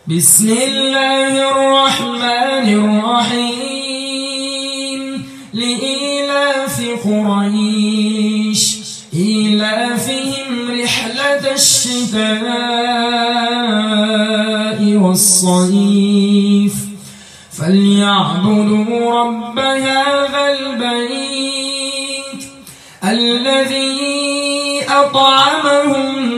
بسم الله الرحمن الرحيم لإيلاف قريش إيلافهم رحلة الشتاء والصيف فليعبدوا رب هذا البيت الذي أطعمهم